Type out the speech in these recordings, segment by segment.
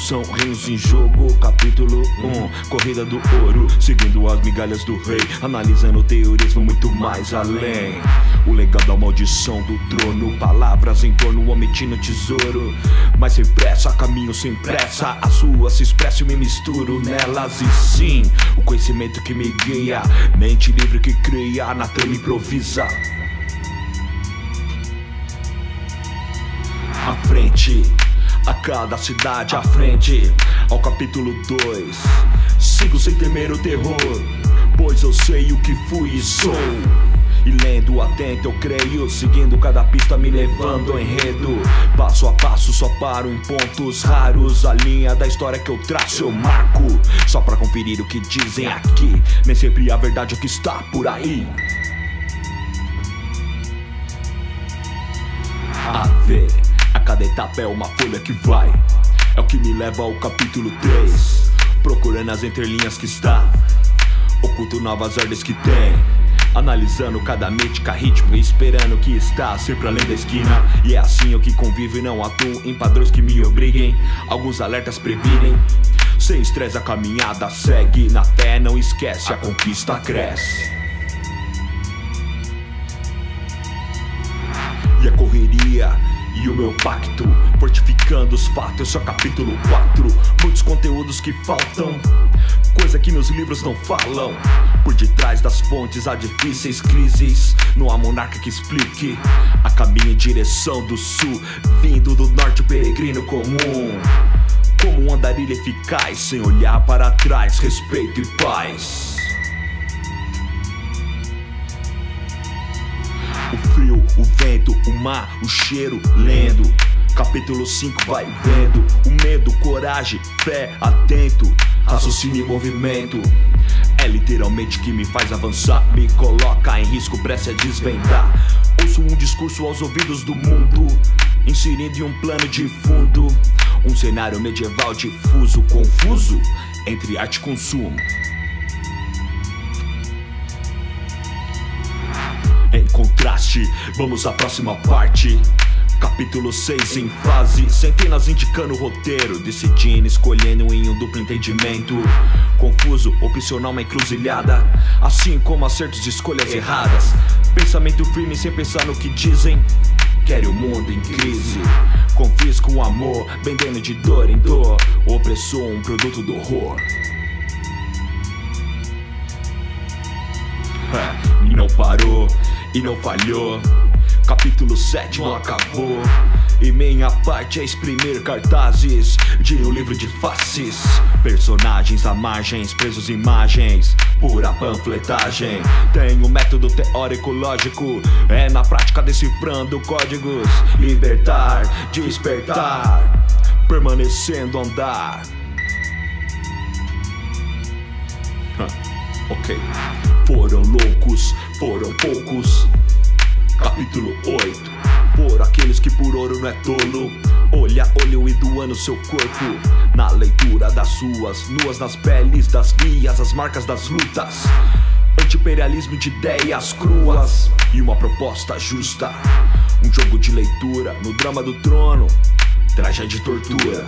São reinos em jogo, capítulo 1, corrida do ouro, seguindo as migalhas do rei, analisando teorias vão muito mais além. O legado da maldição do trono, palavras em torno, omitindo tesouro. Mas sem pressa, caminho sem pressa, as suas se expresso e me misturo nelas. E sim, o conhecimento que me guia, mente livre que cria, na trama improvisa. À frente, a cada cidade à frente, ao capítulo 2. Sigo sem temer o terror, pois eu sei o que fui e sou. E lendo atento eu creio, seguindo cada pista me levando ao enredo. Passo a passo só paro em pontos raros, a linha da história que eu traço eu marco. Só pra conferir o que dizem aqui, nem sempre a verdade é o que está por aí. A ver, a cada etapa é uma folha que vai, é o que me leva ao capítulo 3. Procurando as entrelinhas que está oculto novas ordens que tem, analisando cada mítica ritmo e esperando que está sempre além da esquina. E é assim eu que convivo e não atuo em padrões que me obriguem. Alguns alertas previnem, sem estresse a caminhada segue. Na fé não esquece, a conquista cresce. E a correria e o meu pacto, fortificando os fatos, esse é o capítulo 4. Muitos conteúdos que faltam, coisa que nos livros não falam. Por detrás das fontes há difíceis crises, não há monarca que explique a caminho em direção do sul, vindo do norte o peregrino comum. Como um andarilho eficaz, sem olhar para trás, respeito e paz. O frio, o vento, o mar, o cheiro, lendo. Capítulo 5 vai vendo. O medo, coragem, fé, atento, raciocínio e movimento. É literalmente que me faz avançar, me coloca em risco, pressa a desvendar. Ouço um discurso aos ouvidos do mundo, inserido em um plano de fundo. Um cenário medieval difuso, confuso, entre arte e consumo. Em contraste, vamos à próxima parte. Capítulo 6 em fase, centenas indicando o roteiro, decidindo, escolhendo em um duplo entendimento. Confuso, opcional, uma encruzilhada, assim como acertos e escolhas erradas. Pensamento firme sem pensar no que dizem. Quere o mundo em crise, confisca o amor, vendendo de dor em dor. Opressor, um produto do horror. E não parou, e não falhou. Capítulo 7 não acabou, e minha parte é exprimir cartazes de um livro de faces. Personagens à margens, presos imagens, pura panfletagem. Tem um método teórico lógico, é na prática decifrando códigos. Libertar, despertar, permanecendo andar. Ok. Foram loucos, foram poucos. Capítulo 8. Por aqueles que por ouro não é tolo, olha, olho e doando seu corpo. Na leitura das suas, nuas nas peles das vias, as marcas das lutas. Anti-imperialismo de ideias cruas e uma proposta justa. Um jogo de leitura no drama do trono, tragédia de tortura.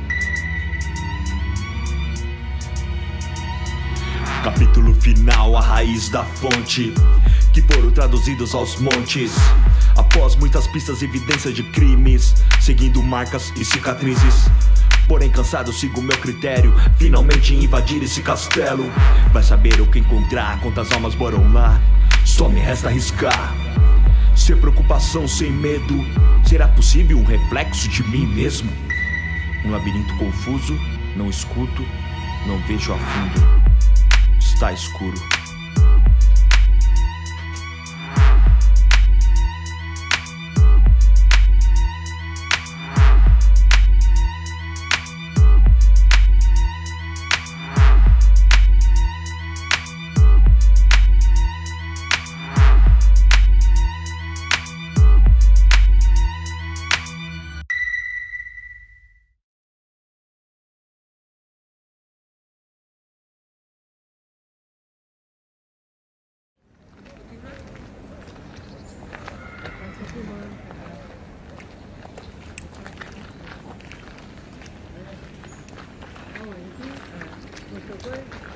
Capítulo final, a raiz da fonte, que foram traduzidos aos montes. Após muitas pistas e evidências de crimes, seguindo marcas e cicatrizes. Porém cansado sigo meu critério, finalmente invadir esse castelo. Vai saber o que encontrar, quantas almas moram lá, só me resta arriscar. Ser preocupação sem medo, será possível um reflexo de mim mesmo? Um labirinto confuso, não escuto, não vejo a fundo. Está escuro. foi?